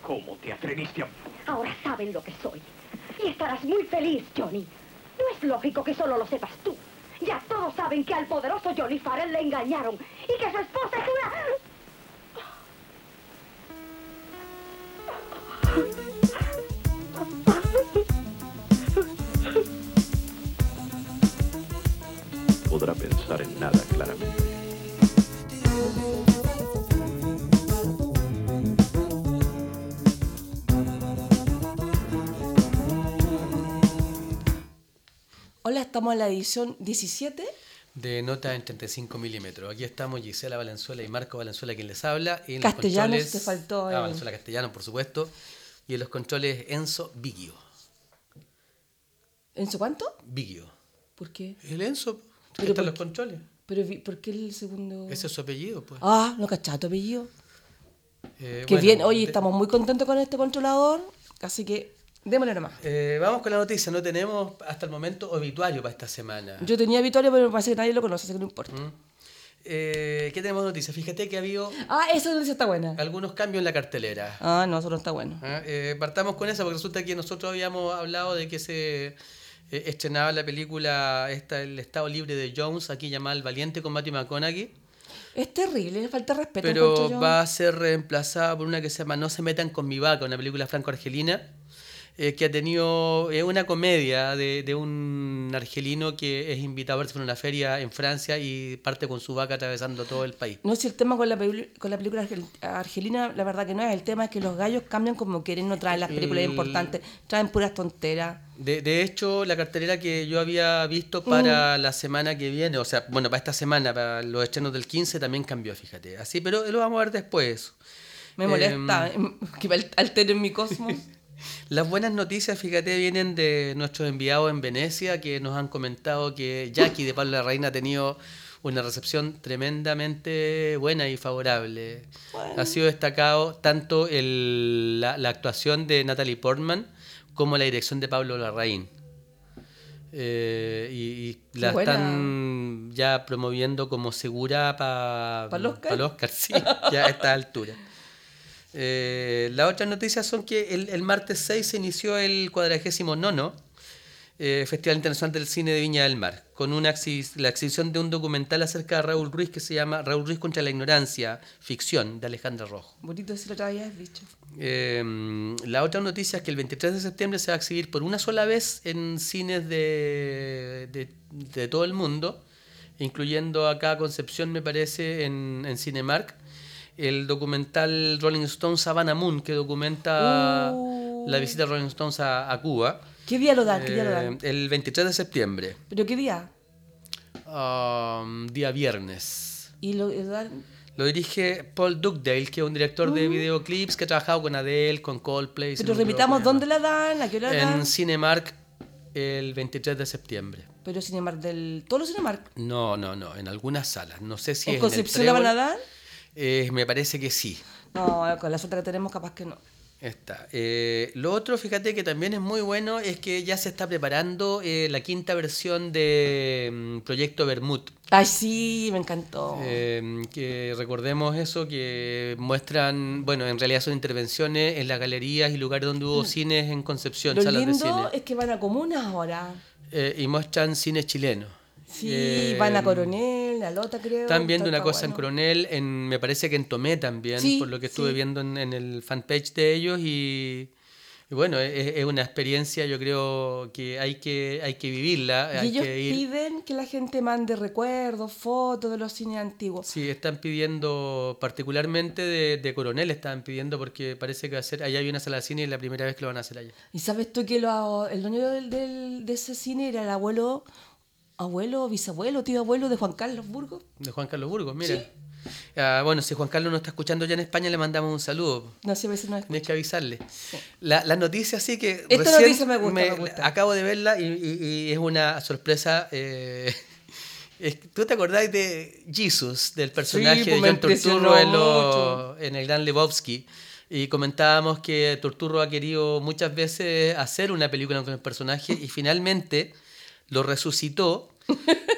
¿Cómo te atreviste a...? Ahora saben lo que soy. Y estarás muy feliz, Johnny. No es lógico que solo lo sepas tú. Ya todos saben que al poderoso Johnny Farrell le engañaron y que su esposa es una... Podrá pensar en nada claramente. Hola, estamos en la edición 17 de Nota en 35 milímetros. Aquí estamos Gisela Valenzuela y Marco Valenzuela, quien les habla. Y en Castellanos, los controles, te faltó. Valenzuela Castellano, por supuesto. Y en los controles, Enzo Biggio. ¿Enzo cuánto? Biggio. ¿Por qué? El Enzo, que Pero está en por los controles. Pero, ¿por qué el segundo? Ese es su apellido, pues. Ah, no cachaba tu apellido. Qué Bueno, bien, oye, estamos muy contentos con este controlador, así que démosle nomás. Vamos con la noticia. No tenemos hasta el momento obituario para esta semana. Yo tenía Vittorio, pero me parece que nadie lo conoce, así que no importa. ¿Qué tenemos de noticias? Fíjate que ha habido Ah, esa noticia está buena. algunos cambios en la cartelera. Ah, no, eso no está bueno. Partamos con eso, porque resulta que nosotros habíamos hablado de que se estrenaba la película El Estado Libre de Jones, aquí llamada El Valiente, con Matthew McConaughey, Es terrible, le falta respeto. pero encuentro yo. va a ser reemplazada por una que se llama No se metan con mi vaca, una película franco-argelina, que ha tenido una comedia de un argelino que es invitado a verse en una feria en Francia y parte con su vaca atravesando todo el país. No, si el tema con la película argelina, la verdad que no es. El tema es que los gallos cambian como quieren, no traen las películas importantes, traen puras tonteras. De hecho, la cartelera que yo había visto para la semana que viene, o sea, bueno, para esta semana, para los estrenos del 15, también cambió, fíjate. Así, pero lo vamos a ver después. Me molesta que alteren mi cosmos. Las buenas noticias, fíjate, vienen de nuestros enviados en Venecia, que nos han comentado que Jackie de Pablo Larraín ha tenido una recepción tremendamente buena y favorable. Bueno. Ha sido destacado tanto la actuación de Natalie Portman como la dirección de Pablo Larraín. Y la buena. están ya promoviendo como segura para ¿Pa'l Oscar? sí, ya a esta altura. Las otras noticias son que el martes 6 se inició el 49º Festival Internacional del Cine de Viña del Mar, con la exhibición de un documental acerca de Raúl Ruiz que se llama Raúl Ruiz contra la ignorancia, ficción, de Alejandra Rojo. Bonito decirlo otra vez, bicho. La otra noticia es que el 23 de septiembre se va a exhibir por una sola vez en cines de todo el mundo, incluyendo acá Concepción, me parece, en Cinemark, el documental Rolling Stones Havana Moon, que documenta la visita de Rolling Stones a Cuba. ¿Qué día lo dan? ¿Qué día lo dan? El 23 de septiembre. ¿Pero qué día? Día viernes. ¿Y lo dan? Lo dirige Paul Dugdale, que es un director de videoclips que ha trabajado con Adele, con Coldplay. Pero repitamos, ¿dónde la dan? ¿A qué hora la dan? En Cinemark el 23 de septiembre. Pero Cinemark ¿todos los Cinemark? No, en algunas salas. No sé si ¿En es Concepción en la el van a Trébol. dar? Me parece que sí. No, con la suerte que tenemos capaz que no. Está. Lo otro, fíjate que también es muy bueno, es que ya se está preparando la quinta versión de Proyecto Bermud. Ay, sí, me encantó. Que recordemos eso, que muestran, bueno, en realidad son intervenciones en las galerías y lugares donde hubo cines en Concepción, Lo salas de lindo cine. es que van a comunas ahora. Y muestran cine chileno. Sí, van a Coronel, a Lota, creo. Están viendo una Está cosa en bueno. Coronel, me parece que en Tomé también, Sí, por lo que estuve sí. viendo en el fanpage de ellos y bueno, es una experiencia, yo creo que hay que vivirla. Y Hay ellos que ir. piden que la gente mande recuerdos, fotos de los cines antiguos. Sí, están pidiendo, particularmente de Coronel, están pidiendo porque parece que va a ser, allá hay una sala de cine y es la primera vez que lo van a hacer allá. ¿Y sabes tú que el dueño de ese cine era el bisabuelo, tío abuelo de Juan Carlos Burgos? De Juan Carlos Burgos, mira. Sí. Bueno, si Juan Carlos nos está escuchando ya en España, le mandamos un saludo. No sé, a veces no es. Tienes que avisarle. La noticia sí que Esta recién noticia me gusta. acabo de verla y es una sorpresa. ¿Tú te acordás de Jesus, del personaje Sí, de pues me John Turturro impresionó en el Gran Lebowski? Y comentábamos que Turturro ha querido muchas veces hacer una película con el personaje y finalmente lo resucitó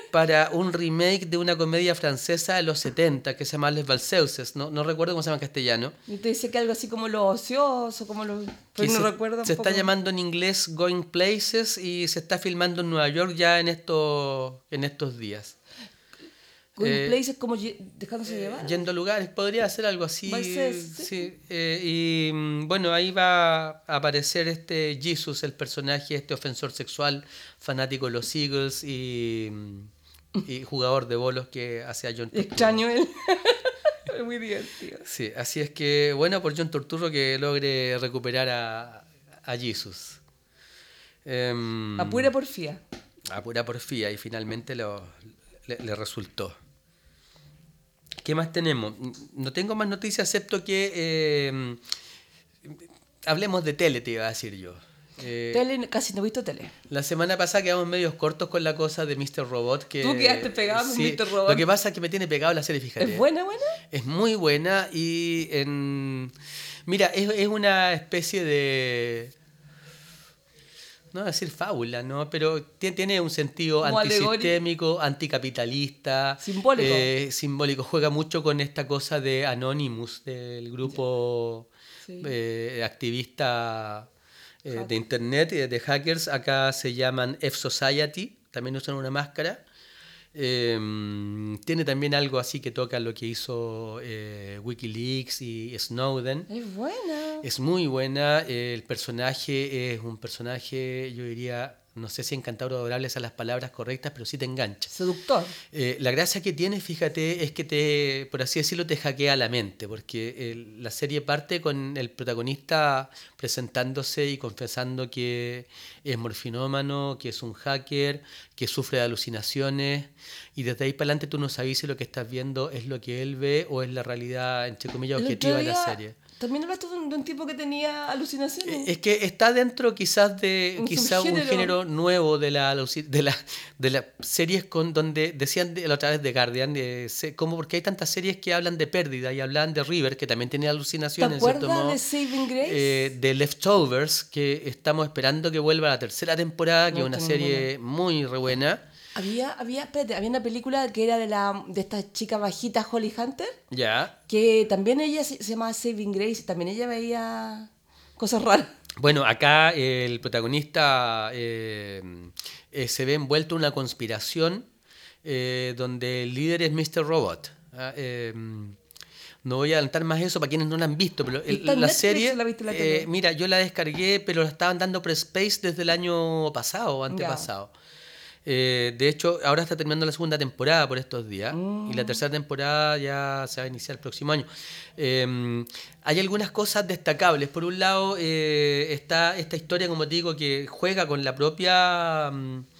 para un remake de una comedia francesa de los 70 que se llama Les Valseuses. No recuerdo cómo se llama en castellano. Y te dice que algo así como lo ocioso, como lo... Pero no recuerdo. Se está llamando en inglés Going Places y se está filmando en Nueva York ya en estos días. Going Places como dejándose llevar. Yendo a lugares, podría ser algo así. Valses, sí. Y bueno, ahí va a aparecer Jesus, el personaje, ofensor sexual, fanático de los Eagles y jugador de bolos que hace a John Turturro. Extraño él. Es muy divertido. Sí, así es que bueno por John Turturro que logre recuperar a Jesus. A pura porfía. A pura porfía y finalmente le resultó. ¿Qué más tenemos? No tengo más noticias excepto que hablemos de tele, te iba a decir yo. Tele, casi no he visto tele. La semana pasada quedamos medios cortos con la cosa de Mr. Robot. Que, tú quedaste pegado con sí, Mr. Robot. Lo que pasa es que me tiene pegado la serie, fíjate. ¿Es buena? Es muy buena y mira, es una especie de... No voy a decir fábula, ¿no? Pero tiene un sentido como antisistémico, anticapitalista. Simbólico. Simbólico. Juega mucho con esta cosa de Anonymous, del grupo activista de internet, de hackers. Acá se llaman F-Society, también usan una máscara. Tiene también algo así que toca lo que hizo Wikileaks y Snowden. Es buena. Es muy buena. El personaje es un personaje, yo diría, no sé si encantador o adorable son las palabras correctas, pero sí te engancha. Seductor. La gracia que tiene, fíjate, es que por así decirlo, te hackea la mente, porque la serie parte con el protagonista presentándose y confesando que es morfinómano, que es un hacker, que sufre de alucinaciones, y desde ahí para adelante tú no sabes si lo que estás viendo es lo que él ve o es la realidad, entre comillas, objetiva de la serie. También hablaste de un tipo que tenía alucinaciones. Es que está dentro quizás de un género nuevo de las series donde decían la otra vez de Guardian, porque hay tantas series que hablan de pérdida y hablan de River, que también tiene alucinaciones. ¿Te acuerdas de Saving Grace? De Leftovers, que estamos esperando que vuelva a la tercera temporada, que es una serie muy re buena. Había una película que era de esta chica bajita, Holly Hunter. Ya. Que también ella se llamaba Saving Grace y también ella veía cosas raras. Bueno, acá el protagonista se ve envuelto en una conspiración donde el líder es Mr. Robot. No voy a adelantar más eso para quienes no la han visto, pero la serie, mira, yo la descargué, pero la estaban dando por Space desde el año pasado o antepasado. De hecho, ahora está terminando la segunda temporada por estos días y la tercera temporada ya se va a iniciar el próximo año. Hay algunas cosas destacables. Por un lado, está esta historia, como te digo, que juega con la propia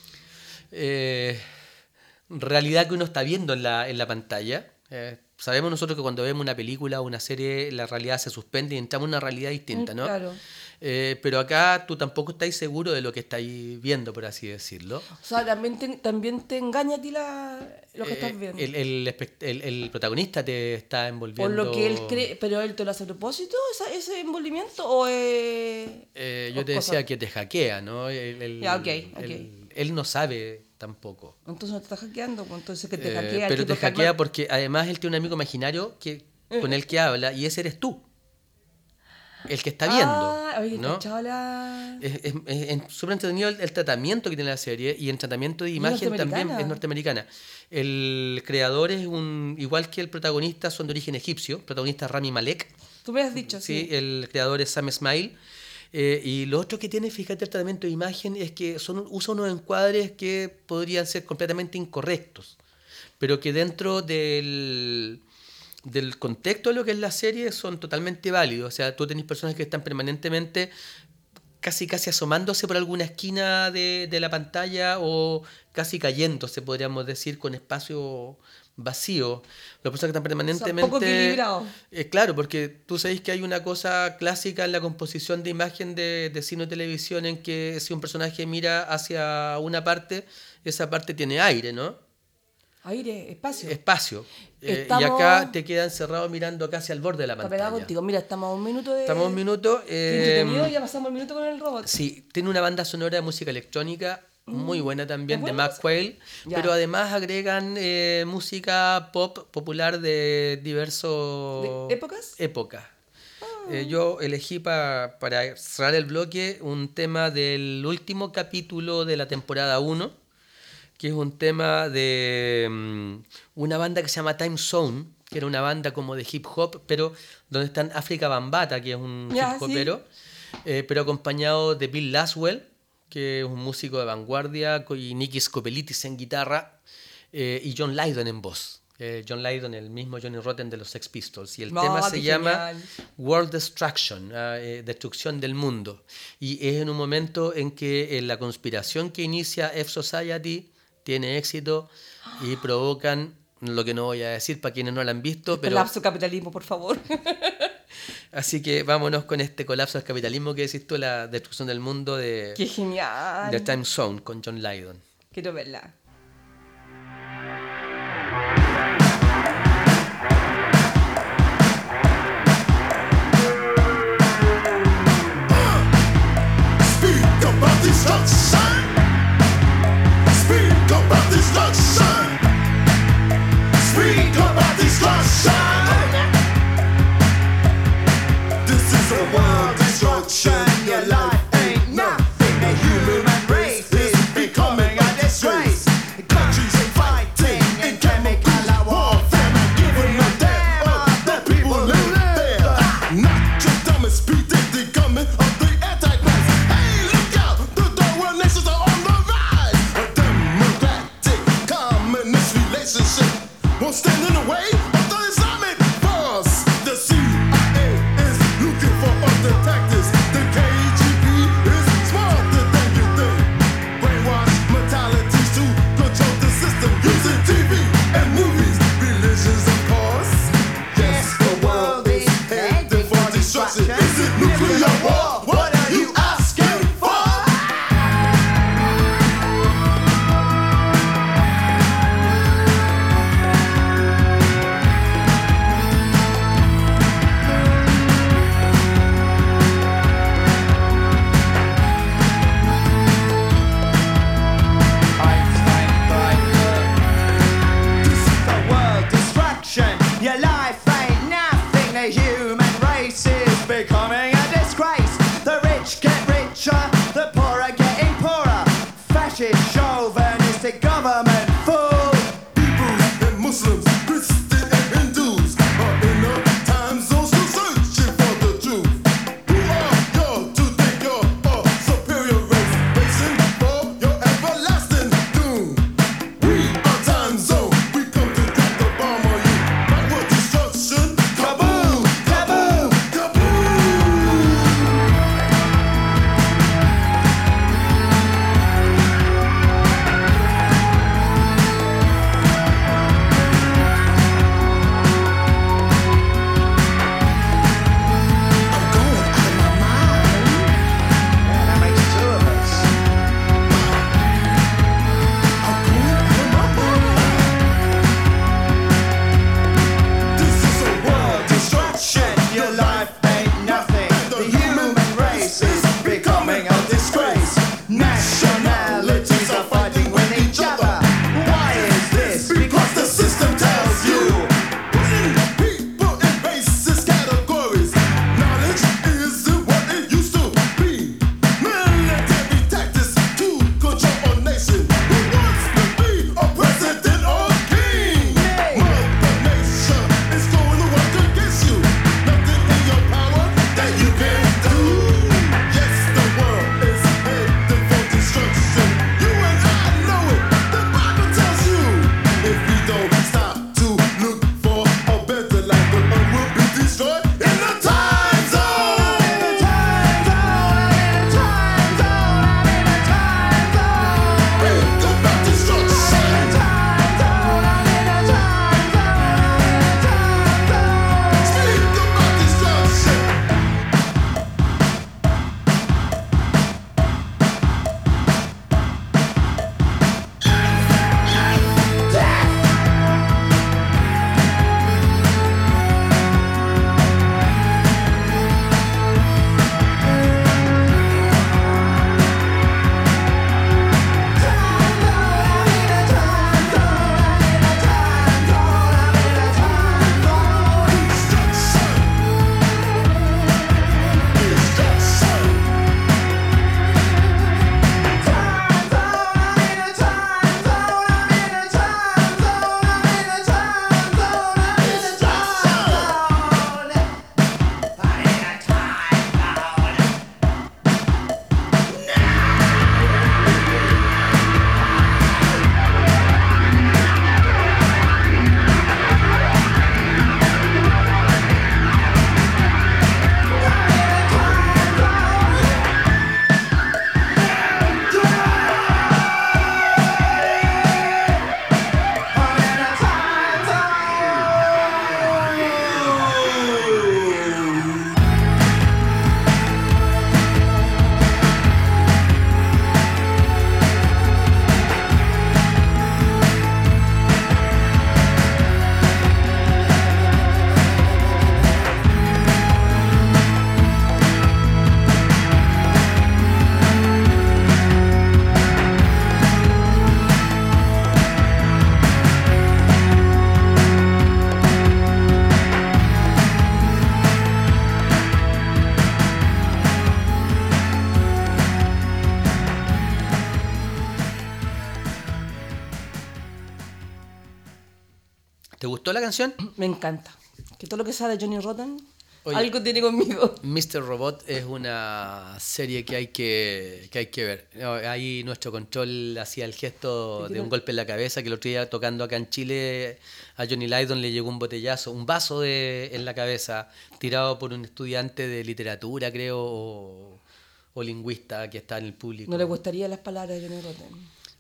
realidad que uno está viendo en la pantalla. Sabemos nosotros que cuando vemos una película o una serie, la realidad se suspende y entramos en una realidad distinta, ¿no? Claro. Pero acá tú tampoco estás seguro de lo que estáis viendo, por así decirlo. O sea, también te engaña a ti lo que estás viendo. El protagonista te está envolviendo. Por lo que él cree, pero él te lo hace a propósito, ese envolvimiento, o yo te decía que te hackea, ¿no? Él no sabe tampoco. Entonces no te está hackeando, entonces que te hackea. Pero te hackea porque además él tiene un amigo imaginario con el que habla y ese eres tú. El que está viendo. Oye, ¿no? Es súper entretenido el tratamiento que tiene la serie y el tratamiento de imagen también es norteamericana. El creador es igual que el protagonista, son de origen egipcio. El protagonista es Rami Malek. Tú me has dicho, sí. El creador es Sam Esmail. Y lo otro que tiene, fíjate, el tratamiento de imagen es que usa unos encuadres que podrían ser completamente incorrectos, pero que dentro del contexto de lo que es la serie son totalmente válidos. O sea, tú tenés personas que están permanentemente casi asomándose por alguna esquina de la pantalla o casi cayéndose, podríamos decir, con espacio vacío. Las personas que están permanentemente... poco equilibrados. Claro, porque tú sabes que hay una cosa clásica en la composición de imagen de cine o televisión en que si un personaje mira hacia una parte, esa parte tiene aire, ¿no? Aire, espacio. Y acá te queda encerrado mirando casi al borde de la pantalla. Está pegado contigo. Mira, estamos a un minuto de... Estamos a un minuto. Entretenido, ya pasamos el minuto con el robot. Sí, tiene una banda sonora de música electrónica muy buena también, ¿Es de buena Mac Quayle, Ya. pero además agregan música pop popular de diversos ¿De épocas? épocas. Yo elegí para cerrar el bloque un tema del último capítulo de la temporada 1, que es un tema de una banda que se llama Time Zone, que era una banda como de hip hop, pero donde están África Bambaataa, que es un Ya, hip hopero, pero acompañado de Bill Laswell, que es un músico de vanguardia, y Nicky Scopelitis en guitarra, y John Lydon en voz. John Lydon, el mismo Johnny Rotten de los Sex Pistols. Y el tema se qué llama genial. World Destruction, destrucción del mundo. Y es en un momento en que la conspiración que inicia F-Society tiene éxito y provocan lo que no voy a decir para quienes no la han visto, pero Colapso capitalismo, por favor. así que vámonos con este colapso del capitalismo que decís tú, la destrucción del mundo Qué de genial. Time Zone con John Lydon. Quiero verla. Speak about destruction. Speak about destruction. Speak about destruction. This is a world destruction. Your life ain't nothing. The human race is becoming a disgrace. Countries are fighting in chemical warfare. Not giving a damn about the people who live there. Not your dumbest predicted coming of the Antichrist. Hey, look out! The Darwin gustó la canción? Me encanta. Que todo lo que sea de Johnny Rotten, Oye. algo tiene conmigo. Mr. Robot es una serie que hay que ver. No, ahí nuestro control hacía el gesto de un golpe en la cabeza, que el otro día tocando acá en Chile a Johnny Lydon le llegó un botellazo, un vaso en la cabeza, tirado por un estudiante de literatura, creo, o lingüista que está en el público. No le gustaría las palabras de Johnny Rotten.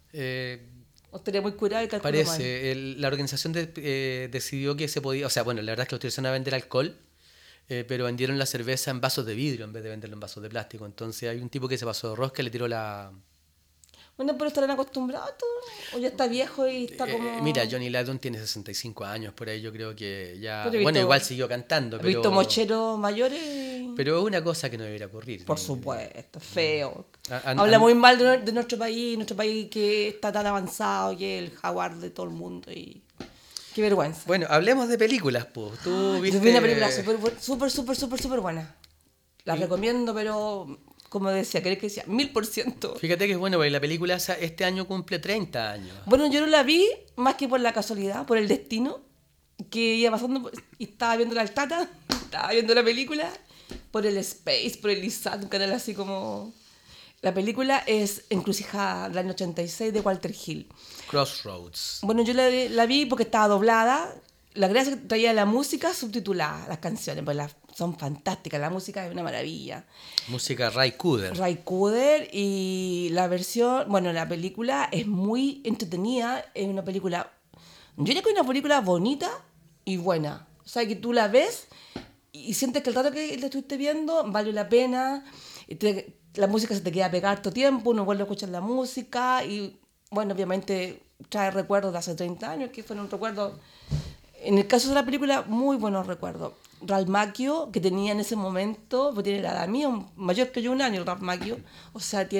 O estaría muy curado y calculó mal. Parece, la organización decidió que se podía, o sea, bueno, la verdad es que los utilizaron a vender alcohol, pero vendieron la cerveza en vasos de vidrio en vez de venderlo en vasos de plástico. Entonces hay un tipo que se pasó de rosca y le tiró la... Bueno, pero estarán acostumbrados a todo. O ya está viejo y está como... Mira, Johnny Lydon tiene 65 años, por ahí yo creo que ya... Pero he Bueno, visto- igual siguió cantando, He pero... visto mocheros mayores. Pero es una cosa que no debería ocurrir. Por supuesto, feo. An- Habla an- muy mal de nuestro país que está tan avanzado, que es el jaguar de todo el mundo. Y qué vergüenza. Bueno, hablemos de películas, pues. Tú Yo viste... vi una película súper buena. La recomiendo, pero como decía, ¿querés que decía? 1000%. Fíjate que es bueno, porque la película este año cumple 30 años. Bueno, yo no la vi más que por la casualidad, por el destino, que iba pasando y estaba viendo la altata, estaba viendo la película, por el Space, por el ISAT, un canal así como... La película es Encrucijada, del año 86, de Walter Hill. Crossroads. Bueno, yo la vi porque estaba doblada. La gracia es que traía la música subtitulada, las canciones, pues son fantásticas, la música es una maravilla. Música Ray Cooder. Ray Cooder y la versión, bueno, la película es muy entretenida, es una película, yo diría que es una película bonita y buena. O sea, que tú la ves y sientes que el rato que la estuviste viendo vale la pena, la música se te queda pegada todo tiempo, uno vuelve a escuchar la música y, bueno, obviamente trae recuerdos de hace 30 años, que fueron recuerdos, en el caso de la película, muy buenos recuerdos. Ralph Macchio, que tenía en ese momento, pues tiene la edad mía, mayor que yo un año, Ralph Macchio, o sea,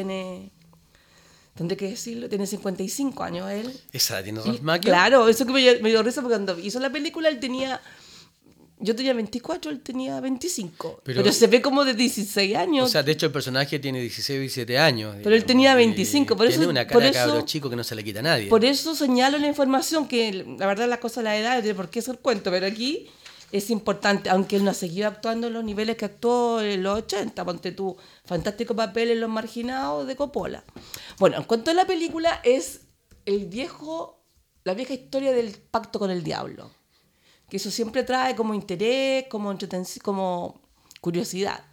tendré que decirlo, tiene 55 años él. ¿Esa la tiene Sí, Ralph Macchio? claro, eso que me dio risa porque cuando hizo la película yo tenía 24, él tenía 25, pero se ve como de 16 años. O sea, de hecho el personaje tiene 16 o 17 años. Pero él tenía 25, por tiene eso- una por cara de eso- cabro chico que no se le quita a nadie. Por eso señalo la información, que la verdad las cosas de la edad no tiene por qué ser cuento, pero aquí es importante, aunque él no ha seguido actuando en los niveles que actuó en los 80, ponte tú, fantástico papel en Los Marginados de Coppola. Bueno, en cuanto a la película, es la vieja historia del pacto con el diablo, que eso siempre trae como interés, como curiosidad.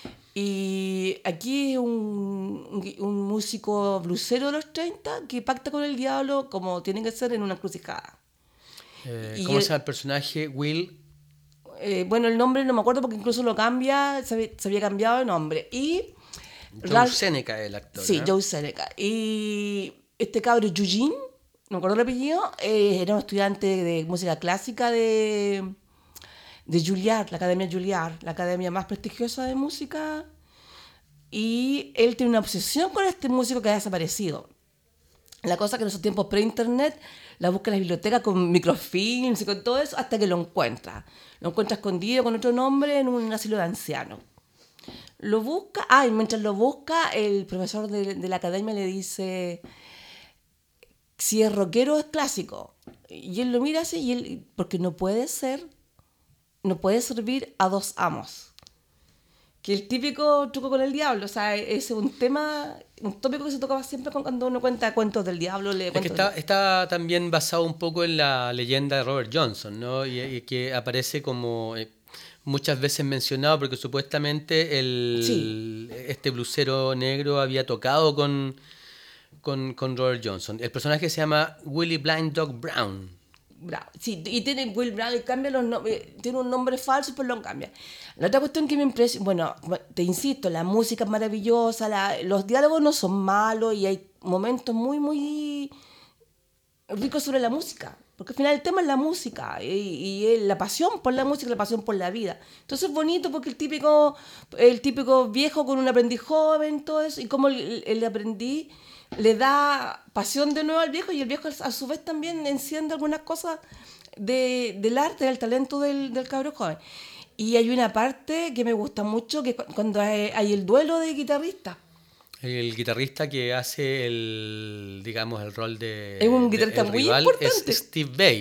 Y aquí es un músico blusero de los 30 que pacta con el diablo como tiene que ser en una encrucijada. y ¿Cómo el- se llama el personaje? Will. Bueno, el nombre no me acuerdo porque incluso lo cambia, se había cambiado de nombre. Y Joe Seneca es el actor. Sí, ¿no? Joe Seneca. Y este cabro Eugene, no me acuerdo el apellido, era un estudiante de música clásica de Juilliard, la Academia Juilliard, la academia más prestigiosa de música. Y él tiene una obsesión con este músico que ha desaparecido. La cosa que en esos tiempos pre-internet la busca en las bibliotecas con microfilms y con todo eso hasta que lo encuentra. Lo encuentra escondido con otro nombre en un asilo de ancianos. Lo busca, y mientras lo busca, el profesor de la academia le dice si es rockero o es clásico. Y él lo mira así, porque no puede servir a dos amos. Que el típico truco con el diablo, o sea, es un tópico que se tocaba siempre cuando uno cuenta cuentos del diablo. Es que está también basado un poco en la leyenda de Robert Johnson, ¿no? Y que aparece como muchas veces mencionado porque supuestamente este blusero negro había tocado con Robert Johnson. El personaje se llama Willie Blind Dog Brown. Bravo. Sí, y tiene Will Brown, y cambia los tiene un nombre falso, pero lo cambia. La otra cuestión que me impresiona, bueno, te insisto, la música es maravillosa, los diálogos no son malos y hay momentos muy, muy ricos sobre la música. Porque al final el tema es la música y la pasión por la música y la pasión por la vida. Entonces es bonito porque el típico viejo con un aprendiz joven, todo eso, y como el aprendiz le da pasión de nuevo al viejo y el viejo a su vez también enciende algunas cosas del arte, del talento del cabro joven. Y hay una parte que me gusta mucho, que cuando hay el duelo de guitarristas. El guitarrista que hace el rol de... Es un guitarrista el muy rival importante. es Steve Vai.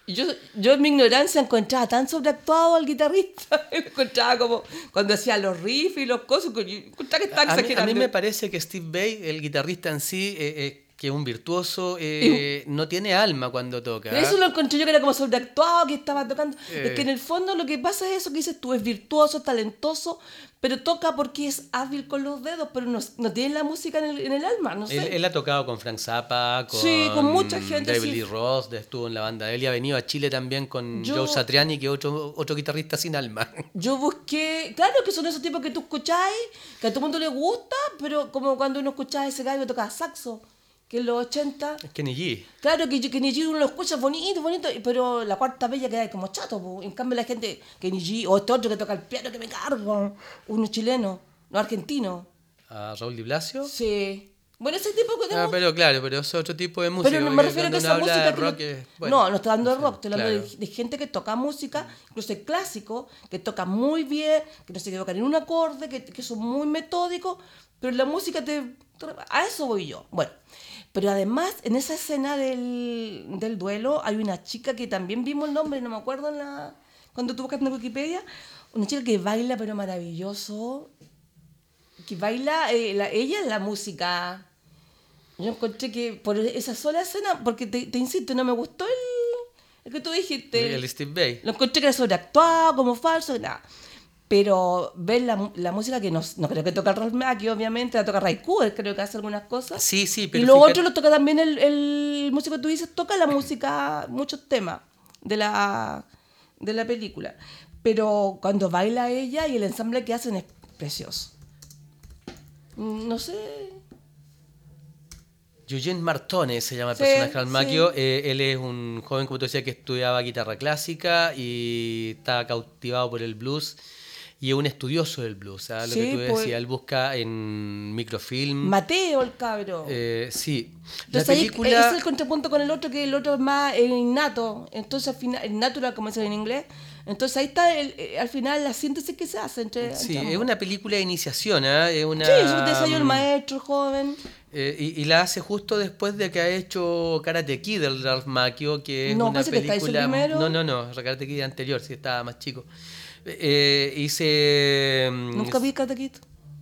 Yo en mi ignorancia encontraba tan sobreactuado al guitarrista. Me encontraba como cuando hacía los riffs y los cosas. Yo encontraba que estaba A exagerando. mí me parece que Steve Vai, el guitarrista en sí, que es un virtuoso, no tiene alma cuando toca. Pero eso lo encontré yo que era como sobreactuado, que estaba tocando. Es que en el fondo lo que pasa es eso que dices tú, es virtuoso, talentoso, pero toca porque es hábil con los dedos, pero no tiene la música en el alma, no sé. Él ha tocado con Frank Zappa, con, Sí, con mucha gente, David sí. Lee Roth, estuvo en la banda de él y ha venido a Chile también con Yo- Joe Satriani, que es otro guitarrista sin alma. Yo busqué, claro que son esos tipos que tú escucháis, que a todo el mundo le gusta, pero como cuando uno escuchaba ese gallo que tocaba saxo, que en los 80... Kenny G. Claro que Kenny G uno lo escucha bonito, pero la cuarta bella queda como chato. Po. En cambio la gente, Kenny G, o este otro que toca el piano que me cargo, uno chileno, no argentino. A Raúl Di Blasio. Sí. Bueno, ese tipo que tengo... Pero claro, pero es otro tipo de música. Pero no me porque refiero a que cuando esa uno habla música... de que rock no, es- bueno, no estoy hablando de rock, estoy hablando claro. de gente que toca música, incluso el clásico, que toca muy bien, que no se equivocan en un acorde, que son muy metódicos, pero la música a eso voy yo. Bueno, pero además en esa escena del duelo hay una chica que también vimos el nombre, no me acuerdo cuando tú buscas en Wikipedia, una chica que baila pero maravilloso, que baila ella en la música. Yo encontré que por esa sola escena, porque te insisto, no me gustó el que tú dijiste. El Steve Vai. Lo encontré que era sobreactuado, como falso, nada. Pero ver la música que no creo que toca el Ralph Macchio, obviamente, la toca Ray Cooder, creo que hace algunas cosas. Sí, Y pero lo fíjate- otro lo toca también el músico que tú dices, toca la música, muchos temas de la película. Pero cuando baila ella y el ensamble que hacen es precioso. No sé. Eugene Martone se llama el Sí, personaje Ralph sí. Macchio. Él es un joven, como tú decías, que estudiaba guitarra clásica y está cautivado por el blues. Y es un estudioso del blues. ¿Sabes? Sí, Lo que tú pues. decías, él busca en microfilm. Mateo, el cabro. Sí. Entonces La ahí película... es el contrapunto con el otro, que el otro es más innato. Entonces al final, natural, como dicen en inglés. Entonces ahí está al final la síntesis que se hace entre Sí, ambos. es una película de iniciación. Es una... Sí, eso te decía yo, el maestro joven. Y la hace justo después de que ha hecho Karate Kid, el Ralph Macchio, que es No, una parece que está hizo película... primero. No, Karate Kid anterior, sí, estaba más chico. Y Nunca vi Karate Kid.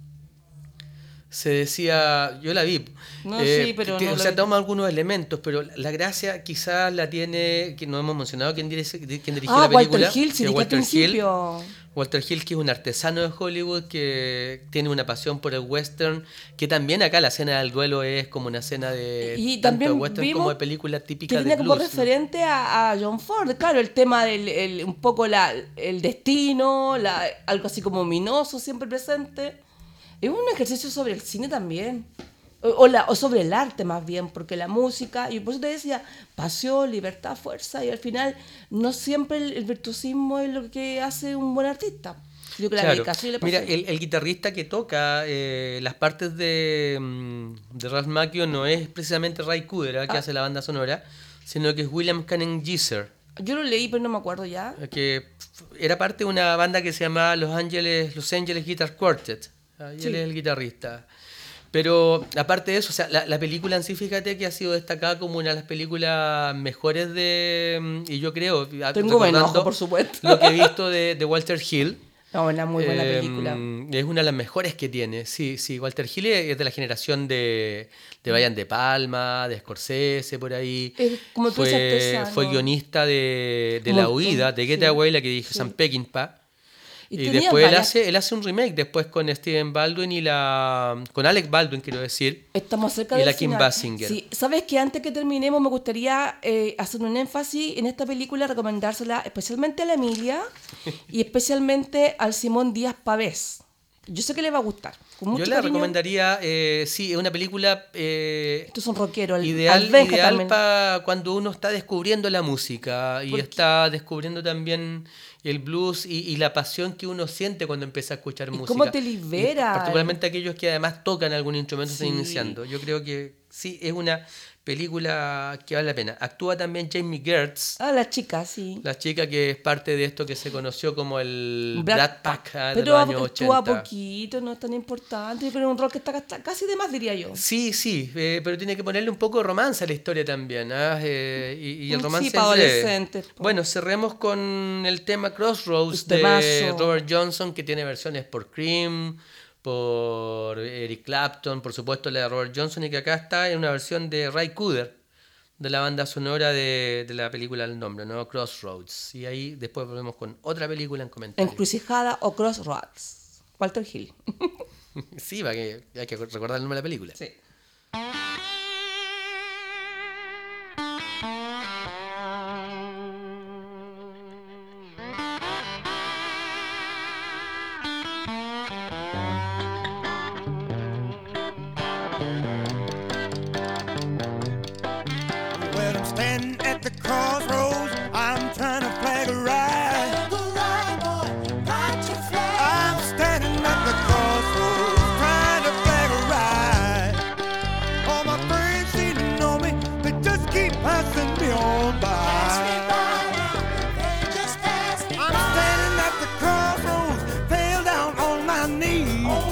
se decía, yo la vi. No, sí, pero no o la sea, vi. toma algunos elementos, pero la gracia quizás la tiene, que no hemos mencionado quién dirigió Ah, la película. Walter Hill, sí, que es dije al principio. Walter Hill, que es un artesano de Hollywood que tiene una pasión por el western, que también acá la escena del duelo es como una escena de Y tanto también de western vimos como de película que típica de tenía como blues, ¿no? referente a John Ford, claro, el tema del un poco el destino, algo así como ominoso siempre presente. Es un ejercicio sobre el cine también, o sobre el arte más bien, porque la música, y por eso te decía, pasión, libertad, fuerza, y al final no siempre el virtuosismo es lo que hace un buen artista. Yo creo que la Claro. dedicación y la Mira, pasión. el guitarrista que toca las partes de Ralph Macchio no es precisamente Ray Cooder, que hace la banda sonora, sino que es William Cannon Geezer, Yo lo leí, pero no me acuerdo ya. que era parte de una banda que se llamaba Los Angeles Guitar Quartet. Y Sí. él es el guitarrista. Pero aparte de eso, o sea, la película en sí, fíjate que ha sido destacada como una de las películas mejores y yo creo, Tengo recordando enojo, por supuesto. lo que he visto de Walter Hill. No, una muy buena película. Es una de las mejores que tiene. Sí, Walter Hill es de la generación de Brian De Palma, de Scorsese, por ahí. Es como tú dices, artesano. Fue guionista de Un La montón, Huida, de sí. Getaway, la que dirigió Sí. Sam Peckinpah. Y tenía después varias- él hace un remake después con Steven Baldwin con Alec Baldwin, quiero decir. Estamos cerca Y del la Kim final. Basinger. Sí, sabes que antes que terminemos me gustaría hacer un énfasis en esta película, recomendársela especialmente a la Emilia y especialmente al Simón Díaz Pavés. Yo sé que le va a gustar. Con mucho Yo la cariño. recomendaría, sí, es una película Esto es un rockero, ideal Benja también. para cuando uno está descubriendo la música y Porque- está descubriendo también el blues y la pasión que uno siente cuando empieza a escuchar Y música. cómo te libera. Y particularmente aquellos que además tocan algún instrumento, Sí. están iniciando. Yo creo que sí, es una película que vale la pena. Actúa también Jamie Gertz, Ah, la chica, sí. la chica que es parte de esto que se conoció como el Brad Brat Pack de Pero los años actúa 80. poquito, no es tan importante, pero es un rol que está casi de más, diría yo. Sí, sí, pero tiene que ponerle un poco de romance a la historia también. Y el Sí, romance para es breve. adolescentes, po. Bueno, cerremos con el tema Crossroads Un de temazo. Robert Johnson, que tiene versiones por Cream, por Eric Clapton, por supuesto la de Robert Johnson, y que acá está en una versión de Ray Cooder, de la banda sonora de la película El Nombre, ¿no? Crossroads. Y ahí después volvemos con otra película en comentarios. Encrucijada o Crossroads. Walter Hill. Sí, para que hay que recordar el nombre de la película. Sí. Well, I'm standing at the crossroads. I'm trying to flag a ride. I'm standing at the crossroads, trying to flag a ride. All my friends seem to know me, they just keep passing me on by. I'm standing at the crossroads, fell down on my knees.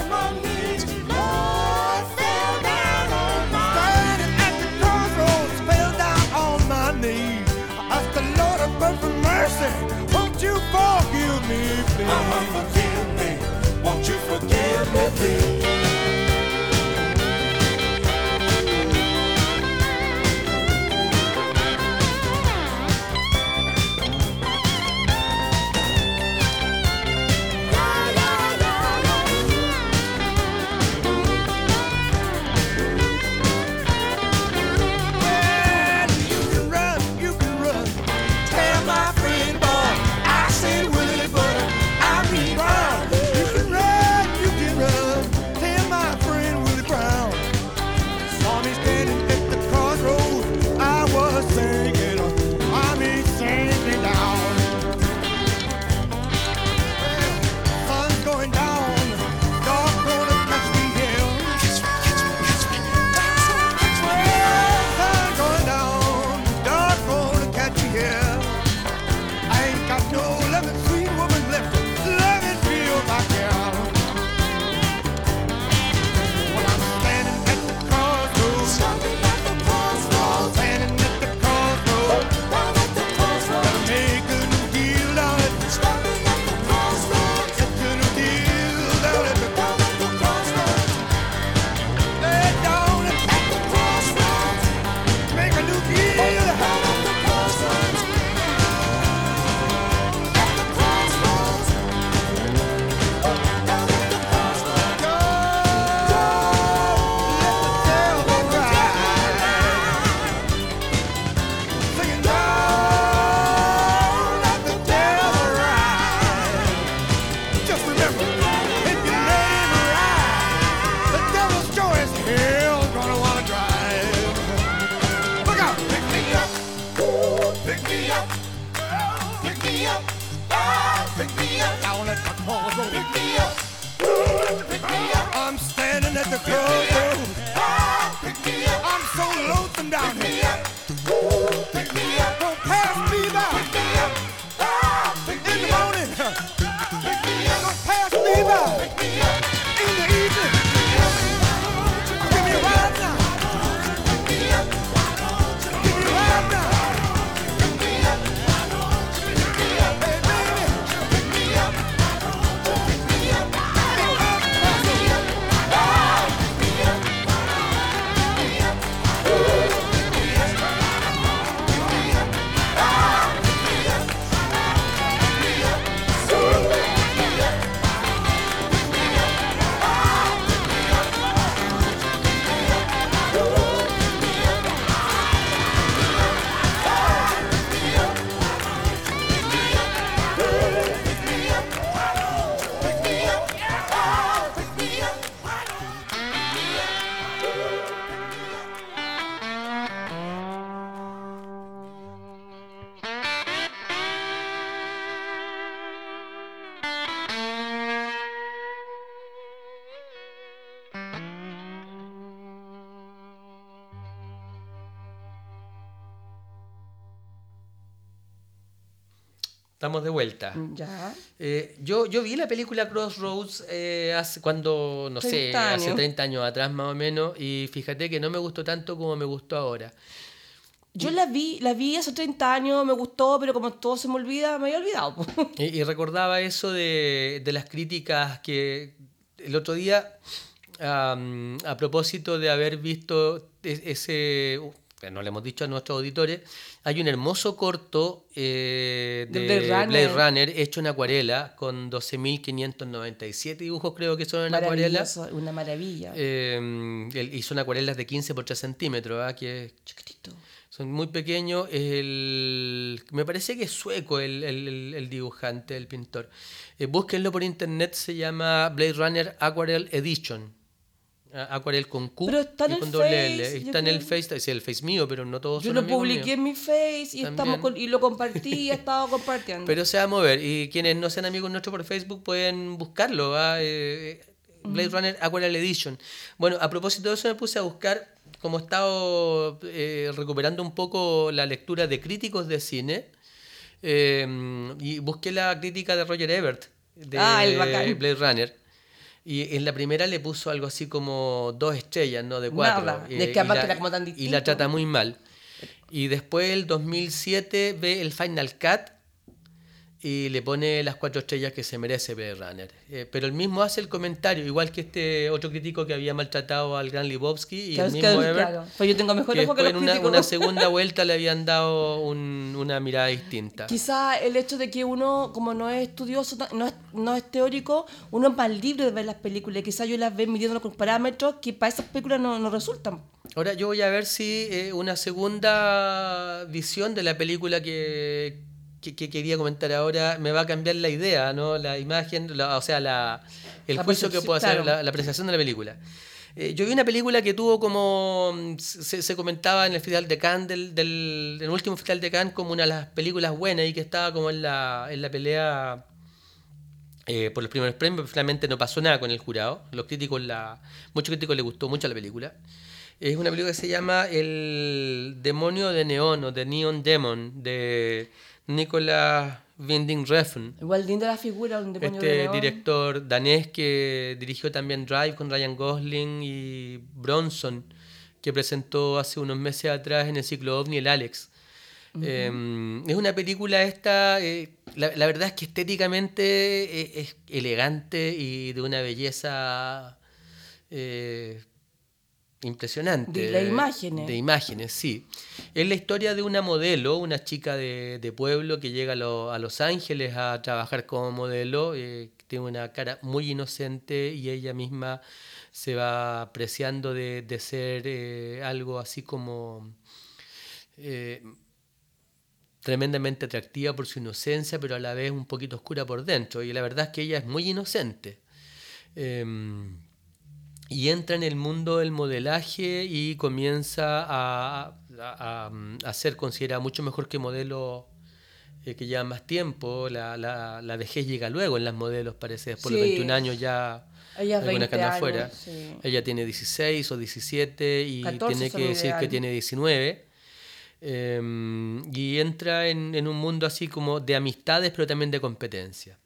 Standing at the crossroads, fell down on my knees. I asked the Lord of perfect mercy, won't you forgive me, please? Forgive me, won't you forgive me, please? Well, you can run. Tell my friend, boy, I said Willie, but I mean Brown. You can run. Tell my friend Willie Brown. Saw me standing at the crossroads. I was singing, singing down. Well, sun's going down. Dog gonna catch me here. Well, sun going down, dark gonna catch you here. I ain't got no loving sweet woman left, loving feel back here. Well, I'm standing at the crossroads, standing at the crossroads. Gotta make a new deal down at the Get a new deal down at the Lay down at the crossroads. Make a new deal. Just remember, if you let him ride, the devil's joy is hell gonna wanna drive. Look out! Pick me up, pick me up, pick me up, pick me up. Down at the crossroads, pick me up, pick me up. I'm standing at the crossroads, pick me up. I'm so lonesome down here. Pick me up, don't pass me by. Pick me up, in the morning. Pick me up, don't pass me by. Pick me up, in the evening. Give me a ride now. Pick me up, give me a ride now. Pick me up, hey baby. Pick me up, pick me up, pick me up, pick me up, pick me up. estamos de vuelta. Ya. Yo vi la película Crossroads hace 30 años. hace 30 años atrás más o menos, y fíjate que no me gustó tanto como me gustó ahora. Yo la vi hace 30 años, me gustó, pero como todo se me olvida, me había olvidado. Po. Y recordaba eso de las críticas que el otro día, a propósito de haber visto ese, no le hemos dicho a nuestros auditores, hay un hermoso corto de Blade Runner hecho en acuarela con 12.597 dibujos, creo que son en acuarela. Maravilloso, una maravilla. Y son acuarelas de 15 por 3 centímetros, ¿ah? Que Chiquitito. son muy pequeños. Me parece que es sueco el dibujante, el pintor. Búsquenlo por internet, se llama Blade Runner Aquarelle Edition. Aquarelle con Q Pero está y en con el doble L. Face, yo Está en el creo. Face, es el Face mío, pero no todos Yo son lo amigos publiqué míos. en mi Face y, También. y lo compartí y he estado compartiendo. Pero se va a mover, y quienes no sean amigos nuestros por Facebook pueden buscarlo, ¿va? Blade Runner Aquarelle Edition. Bueno, a propósito de eso me puse a buscar, como he estado recuperando un poco la lectura de críticos de cine, y busqué la crítica de Roger Ebert de el bacán. Blade Runner. Y en la primera le puso algo así como 2 estrellas, no de 4. Nada, es que además que era como tan y la distinto. trata muy mal. Y después, el 2007, ve el Final Cut y le pone las 4 estrellas que se merece Blade Runner. Pero él mismo hace el comentario, igual que este otro crítico que había maltratado al gran Lebowski, y el mismo Ebert, Pues yo tengo mejor que ojo que después los en críticos. una segunda vuelta le habían dado una mirada distinta. Quizá el hecho de que uno, como no es estudioso, no es teórico, uno es más libre de ver las películas. Quizá yo las veo midiéndolas con parámetros que para esas películas no resultan. Ahora yo voy a ver si una segunda visión de la película que quería comentar ahora me va a cambiar la idea, ¿no? La imagen, el La juicio que percepción, puedo hacer, claro. la apreciación de la película. Yo vi una película que tuvo como, se comentaba en el Festival de Cannes, en el último Festival de Cannes, como una de las películas buenas y que estaba como en la pelea por los primeros premios, pero finalmente no pasó nada con el jurado. Muchos críticos les gustó mucho la película. Es una película que se llama El demonio de neón, o The Neon Demon, de Nicolas Winding Refn, Igual linda la figura, un demonio de este neón. director danés que dirigió también Drive con Ryan Gosling y Bronson, que presentó hace unos meses atrás en el ciclo OVNI el Alex. Es una película esta, la verdad es que estéticamente es elegante y de una belleza impresionante. De las imágenes. De imágenes, sí. Es la historia de una modelo, una chica de pueblo que llega a Los Ángeles a trabajar como modelo. Tiene una cara muy inocente y ella misma se va apreciando de ser algo así como tremendamente atractiva por su inocencia, pero a la vez un poquito oscura por dentro. Y la verdad es que ella es muy inocente. Y entra en el mundo del modelaje y comienza a ser considerada mucho mejor que modelo que lleva más tiempo. La vejez llega luego en las modelos, parece. Después de los 21 años ya Ella es algunas 20 que andan años, afuera. sí. Ella tiene 16 o 17 y 14 tiene son que decir ideal. que tiene 19. Y entra en un mundo así como de amistades, pero también de competencia.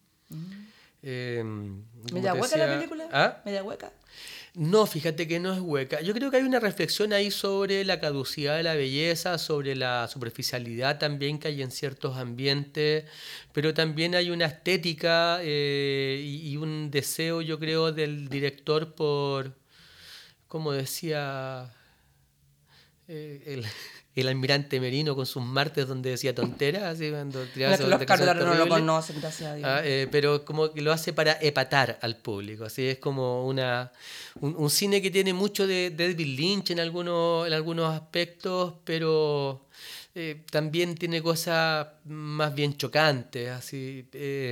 ¿Media hueca la película? ¿Ah? ¿Media hueca? No, fíjate que no es hueca. Yo creo que hay una reflexión ahí sobre la caducidad de la belleza, sobre la superficialidad también que hay en ciertos ambientes, pero también hay una estética y un deseo, yo creo, del director por, como decía el almirante Merino con sus martes donde decía tonteras, así cuando tiraba Los esas Carlos no lo terribles. conocen, gracias a Dios. Pero como que lo hace para epatar al público, así es como un cine que tiene mucho de David Lynch en algunos aspectos, pero también tiene cosas más bien chocantes, así.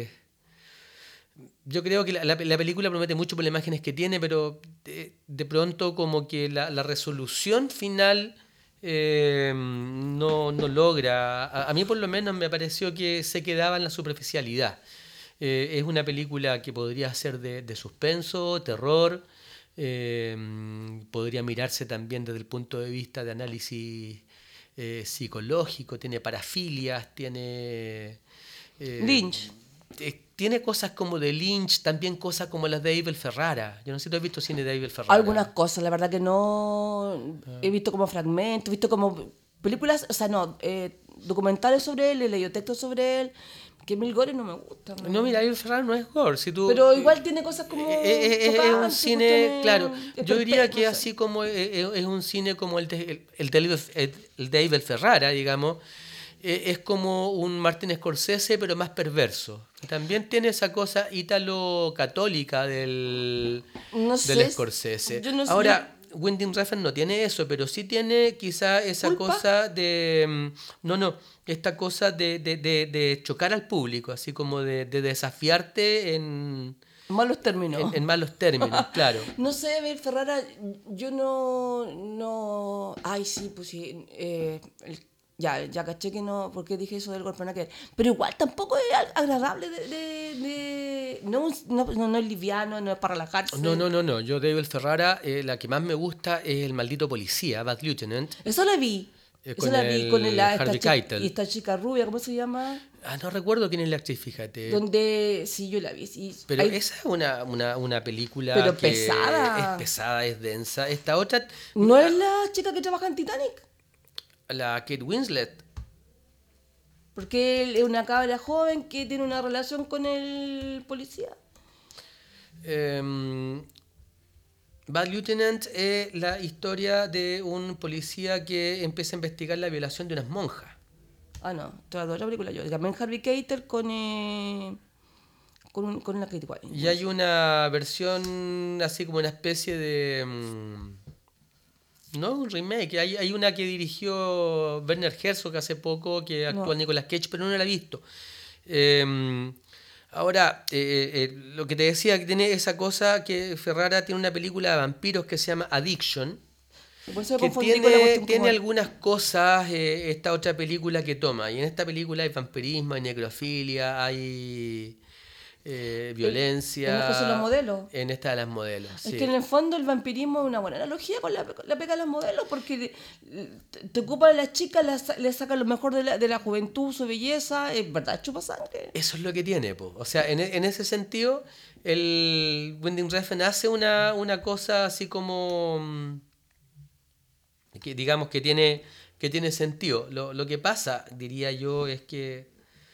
Yo creo que la película promete mucho por las imágenes que tiene, pero de pronto como que la resolución final no logra. A mí por lo menos me pareció que se quedaba en la superficialidad. Es una película que podría ser de suspenso, terror, podría mirarse también desde el punto de vista de análisis psicológico, tiene parafilias, tiene Lynch. Tiene cosas como de Lynch, también cosas como las de Abel Ferrara. Yo no sé si tú has visto cine de Abel Ferrara. Algunas cosas, la verdad que no. He visto como fragmentos, he visto como películas, o sea, no, documentales sobre él, he leído textos sobre él, que mil gore no me gustan. No, mira, Abel Ferrara no es gore. Si tú, Pero igual tiene cosas como. es un chocantes, cine, cuestiones claro. Yo diría que no sé. así como es un cine como el de Abel Ferrara, digamos. Es como un Martin Scorsese, pero más perverso. También tiene esa cosa ítalo-católica del No sé, Scorsese. yo no sé. Ahora, Winding Refn no tiene eso, pero sí tiene quizá esa ¿Culpa? cosa de... esta cosa de chocar al público, así como de desafiarte en Malos términos. malos términos, claro. No sé, Abel Ferrara, yo no... Ay, sí, pues sí. Ya caché que no, porque dije eso del golpe, nada que ver. Pero igual tampoco es agradable no es liviano, no es para relajarse. No. Yo de Abel Ferrara, la que más me gusta es El maldito policía, Bad Lieutenant. Eso la vi. Eso Con la vi con Harvey Keitel. y esta chica rubia, ¿cómo se llama? No recuerdo quién es la actriz, fíjate. Donde, sí, yo la vi. Sí, Pero hay- esa es una película Pero que pesada. es pesada, es densa. Esta otra, ¿No es la chica que trabaja en Titanic? la Kate Winslet. Porque él es una cabra joven que tiene una relación con el policía. Bad Lieutenant es la historia de un policía que empieza a investigar la violación de unas monjas. Ah, no, toda otra película yo. También Harvey Keitel con la Kate Winslet. Y hay una versión así como una especie de... no un remake, hay una que dirigió Werner Herzog hace poco, que actúa No. Nicolas Cage, pero no la he visto. Ahora, lo que te decía, que tiene esa cosa que Ferrara tiene una película de vampiros que se llama Addiction, Y por eso me que confundí con la cuestión tiene como- algunas cosas, esta otra película que toma. Y en esta película hay vampirismo, hay necrofilia, hay violencia. ¿En esta son las modelos? En esta de las modelos, Es sí. que en el fondo el vampirismo es una buena analogía con la pega de las modelos, porque te ocupan a las chicas, le sacan lo mejor de la juventud, su belleza, es verdad, chupa sangre. Eso es lo que tiene, po. O sea, en ese sentido, el Winding Refn hace una cosa así como... que digamos que tiene sentido. Lo que pasa, diría yo, es que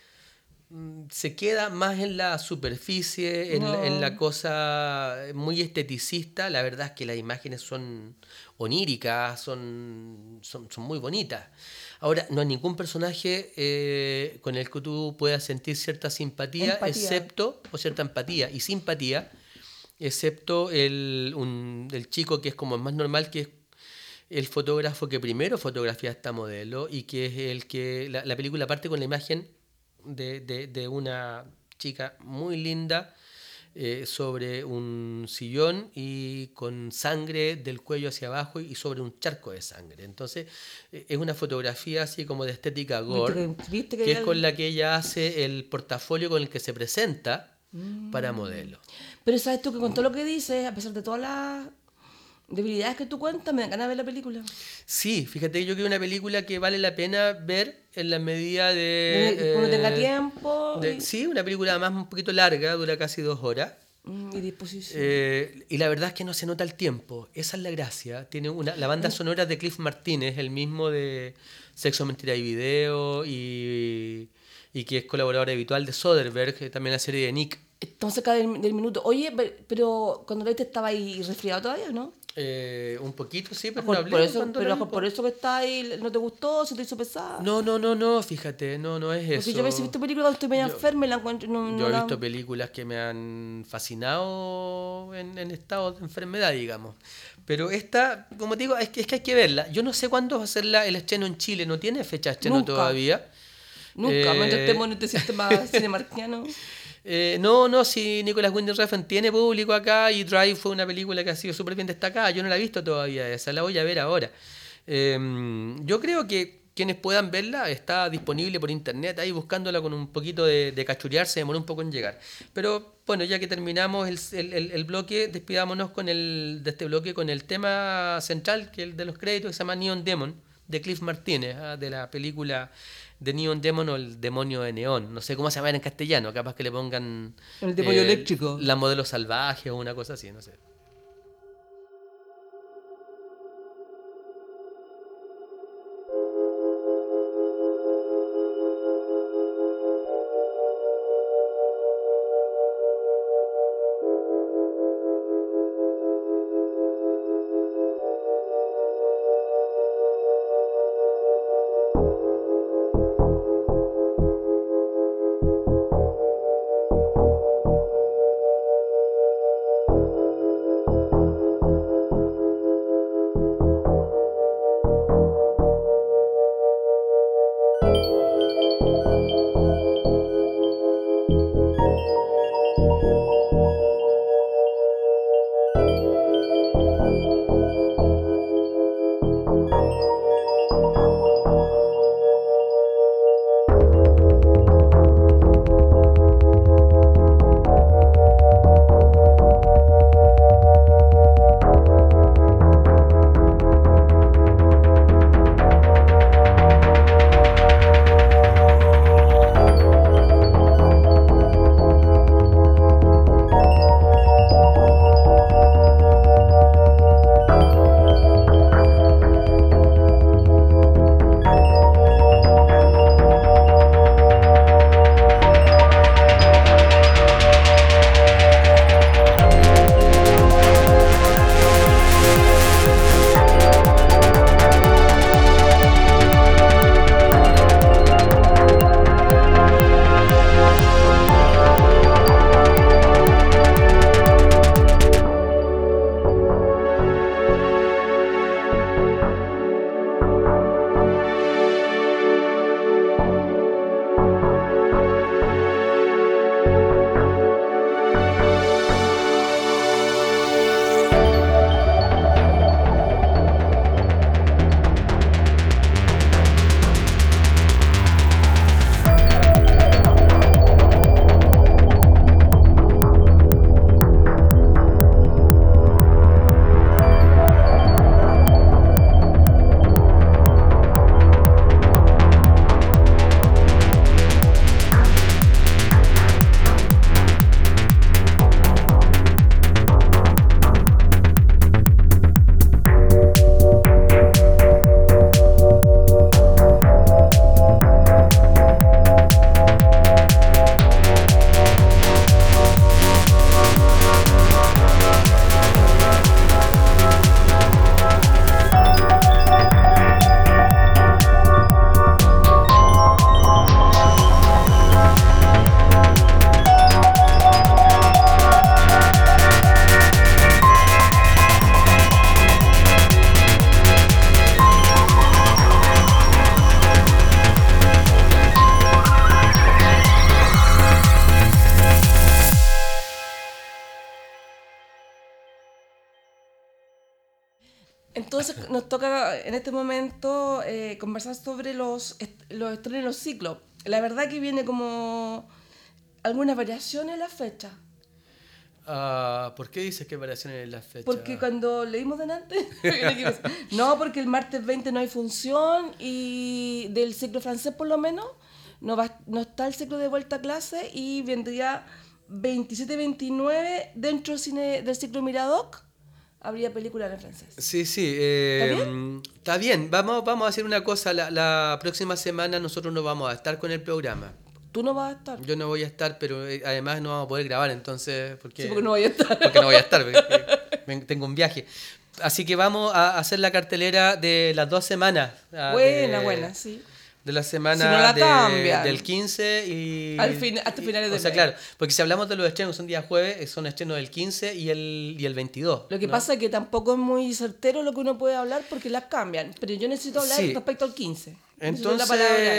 se queda más en la superficie, en la cosa muy esteticista. La verdad es que las imágenes son oníricas, son muy bonitas. Ahora, no hay ningún personaje con el que tú puedas sentir cierta simpatía, Empatía. excepto, o cierta empatía y simpatía, excepto el chico que es como más normal, que es el fotógrafo que primero fotografía a esta modelo y que es el que... La película parte con la imagen de una chica muy linda sobre un sillón y con sangre del cuello hacia abajo y sobre un charco de sangre. Entonces es una fotografía así como de estética gore, ¿Viste que es era- con la que ella hace el portafolio con el que se presenta para modelo. Pero sabes tú que con todo lo que dices, a pesar de todas las debilidades que tú cuentas, me dan ganas de ver la película. Sí, fíjate, yo creo que es una película que vale la pena ver en la medida de... Que uno tenga tiempo Sí, una película además un poquito larga, dura casi 2 horas. y disposición. Y la verdad es que no se nota el tiempo, esa es la gracia. Tiene la banda sonora de Cliff Martínez, el mismo de Sexo, Mentira y Video, y que es colaborador habitual de Soderbergh, también la serie de Nick. Estamos cerca del minuto. Oye, pero cuando lo viste estaba ahí resfriado todavía, ¿no? Un poquito, sí, pero no Por, hablé por eso, cuando pero la vi, por eso que está ahí, ¿no te gustó? ¿Se te hizo pesada? No, fíjate, no es eso. Porque yo a veces he visto películas cuando estoy media Yo- enferma y la encuentro... No, Yo no he la- visto películas que me han fascinado en estado de enfermedad, digamos. Pero esta, como te digo, es que hay que verla. Yo no sé cuándo va a ser el estreno en Chile, no tiene fecha de estreno Nunca. todavía. Nunca, mientras estemos en Eh, este sistema cinemarquiano. No, si Nicolas Winding Refn tiene público acá y Drive fue una película que ha sido súper bien destacada, yo no la he visto todavía, esa la voy a ver ahora. Yo creo que quienes puedan verla está disponible por internet, ahí buscándola con un poquito de cachurear, se demora un poco en llegar. Pero bueno, ya que terminamos el bloque, despidámonos de este bloque con el tema central, que es el de los créditos, que se llama Neon Demon, de Cliff Martínez, de la película The Neon Demon o el demonio de neón. No sé cómo se llama en castellano, capaz que le pongan El demonio eléctrico. La modelo salvaje o una cosa así, no sé. Entonces nos toca en este momento conversar sobre los estrenos de los ciclos. La verdad que viene como algunas variaciones en la fecha. ¿Por qué dices que variaciones en la fecha? Porque cuando leímos delante, no, porque el martes 20 no hay función y del ciclo francés por lo menos no está el ciclo de vuelta a clase y vendría 27-29 dentro del ciclo Miradoc. Habría películas en francés. Sí, sí. ¿Está bien? Está bien. Vamos a hacer una cosa. La próxima semana nosotros no vamos a estar con el programa. Tú no vas a estar. Yo no voy a estar, pero además no vamos a poder grabar, entonces... Sí, porque no voy a estar. Porque no voy a estar, porque tengo un viaje. Así que vamos a hacer la cartelera de las 2 semanas. Buena, sí. De la semana si no la cambian. Del 15 y... hasta finales de mes. O sea, claro, porque si hablamos de los estrenos, son días jueves, son estrenos del 15 y el 22. Lo que pasa es que tampoco es muy certero lo que uno puede hablar porque las cambian. Pero yo necesito hablar respecto al 15. Entonces,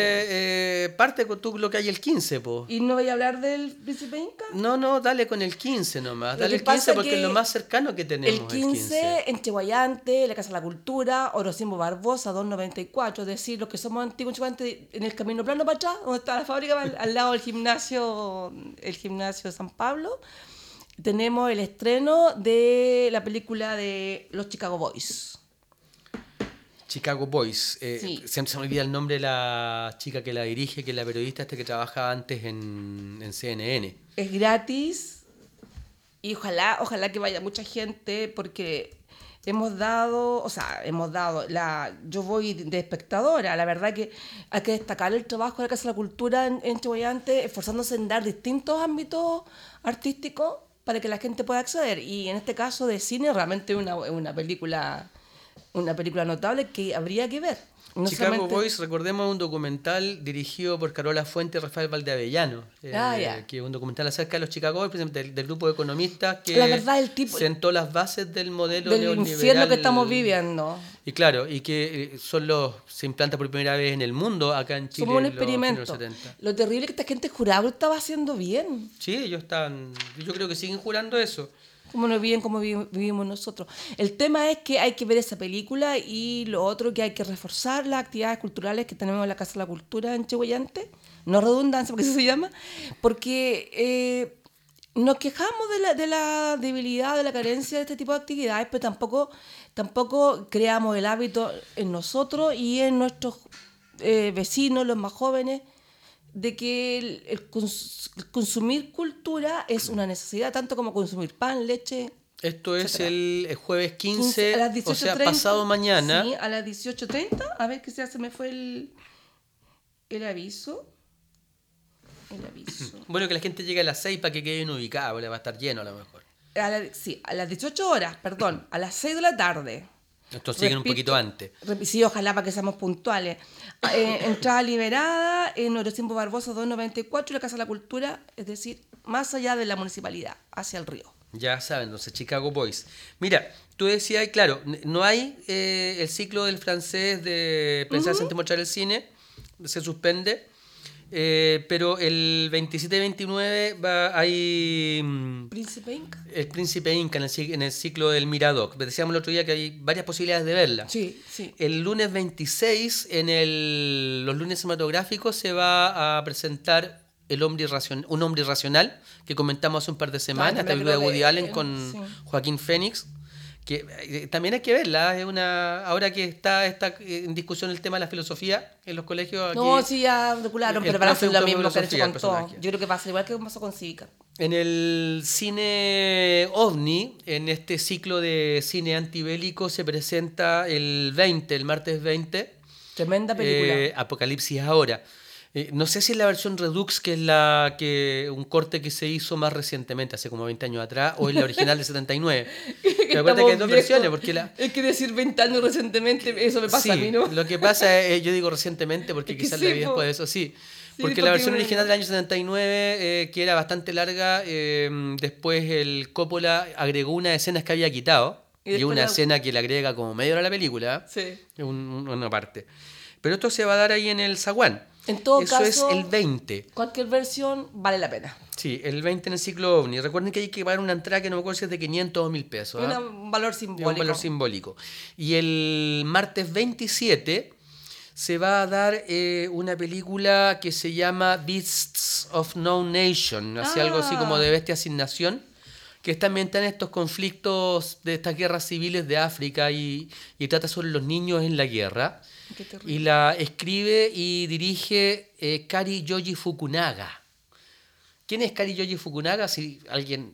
parte con tú lo que hay el 15, po. ¿Y no voy a hablar del Príncipe Inca? No, dale con el 15 nomás. Lo Dale que el 15 pasa porque es lo más cercano que tenemos. El 15 en Chihuayante, la Casa de la Cultura, Orocimbo Barbosa, 294. Es decir, los que somos antiguos en Chihuayante, en el Camino Plano para atrás, donde está la fábrica, al lado del gimnasio San Pablo, tenemos el estreno de la película de los Chicago Boys. Chicago Boys. Sí. Siempre se me olvida el nombre de la chica que la dirige, que es la periodista que trabajaba antes en CNN. Es gratis y ojalá que vaya mucha gente porque yo voy de espectadora, la verdad que hay que destacar el trabajo de la Casa de la Cultura en Chihuayante, esforzándose en dar distintos ámbitos artísticos para que la gente pueda acceder, y en este caso de cine realmente es una película notable que habría que ver. No Chicago solamente- Boys, recordemos, un documental dirigido por Carola Fuente y Rafael Valdeavellano, Ya. que es un documental acerca de los Chicago Boys, precisamente del grupo de economistas que La verdad, el tipo- sentó las bases del modelo del neoliberal. infierno que estamos viviendo. Y claro, y que se implanta por primera vez en el mundo, acá en Chile. Como un en los fines de los experimento. 70. Lo terrible es que esta gente juraba que lo estaba haciendo bien. Sí, yo creo que siguen jurando eso. Como no viven como vivimos nosotros. El tema es que hay que ver esa película, y lo otro que hay que reforzar las actividades culturales que tenemos en la Casa de la Cultura en Chihuayante, no redundancia porque así se llama, porque nos quejamos de la debilidad, de la carencia de este tipo de actividades, pero tampoco creamos el hábito en nosotros y en nuestros vecinos, los más jóvenes, de que el consumir cultura es una necesidad, tanto como consumir pan, leche. Esto es Etcétera. el jueves 15, a las o sea, 18:30. pasado mañana. Sí, a las 18:30. A ver, que se me fue el aviso. El aviso. Bueno, que la gente llegue a las 6 para que queden ubicados, porque va a estar lleno a lo mejor. A las 18 horas, perdón, a las 6 de la tarde. Entonces lleguen un Repito, poquito antes. Sí, ojalá para que seamos puntuales. Entrada liberada en Orocimbo Barbosa 294 y la Casa de la Cultura, es decir, más allá de la municipalidad, hacia el río. Ya saben, entonces Chicago Boys. Mira, tú decías, claro, no hay el ciclo del francés de pensarse antes de mostrar el cine, se suspende, pero el 27 y 29 hay Príncipe Inca. el Príncipe Inca en el ciclo del Miradoc. Decíamos el otro día que hay varias posibilidades de verla. Sí, sí. El lunes 26, los lunes cinematográficos, se va a presentar Un hombre irracional, que comentamos hace un par de semanas, esta me película de acuerdo Woody de Allen él, con sí. Joaquín Phoenix, que también hay que verla. Ahora que está en discusión el tema de la filosofía en los colegios. No, aquí, sí, ya regularon, el pero para profe hacer lo de mismo que han hecho filosofía, con el todo. personaje. Yo creo que pasa igual que pasó con Cívica. En el cine OVNI, en este ciclo de cine antibélico, se presenta el martes 20, Tremenda película. Apocalipsis Ahora. No sé si es la versión Redux, que es un corte que se hizo más recientemente, hace como 20 años atrás, o es la original de 79. Me acuerdo que hay dos versiones, porque Es que decir 20 años recientemente, eso me pasa sí, a mí, ¿no? lo que pasa es, yo digo recientemente porque Es que quizás sí, la vi po. después de eso, sí. Sí, Porque la porque versión uno- original del año 79, que era bastante larga, después el Coppola agregó unas escenas que había quitado, Y y después una la- escena que le agrega como media hora a la película, Sí. una parte. Pero esto se va a dar ahí en el Zaguán. En todo Eso caso, es el 20. cualquier versión vale la pena. Sí, el 20 en el ciclo OVNI. Recuerden que hay que pagar una entrada que no me acuerdo si es de 500 o 1000 pesos. ¿ah? Un valor Es simbólico. un valor simbólico. Y el martes 27 se va a dar una película que se llama Beasts of No Nation, así algo así como de Bestias sin Nación, que está ambientada en estos conflictos de estas guerras civiles de África y trata sobre los niños en la guerra. Qué terrible. Y la escribe y dirige Kari Yoji Fukunaga. ¿Quién es Kari Yoji Fukunaga? Si alguien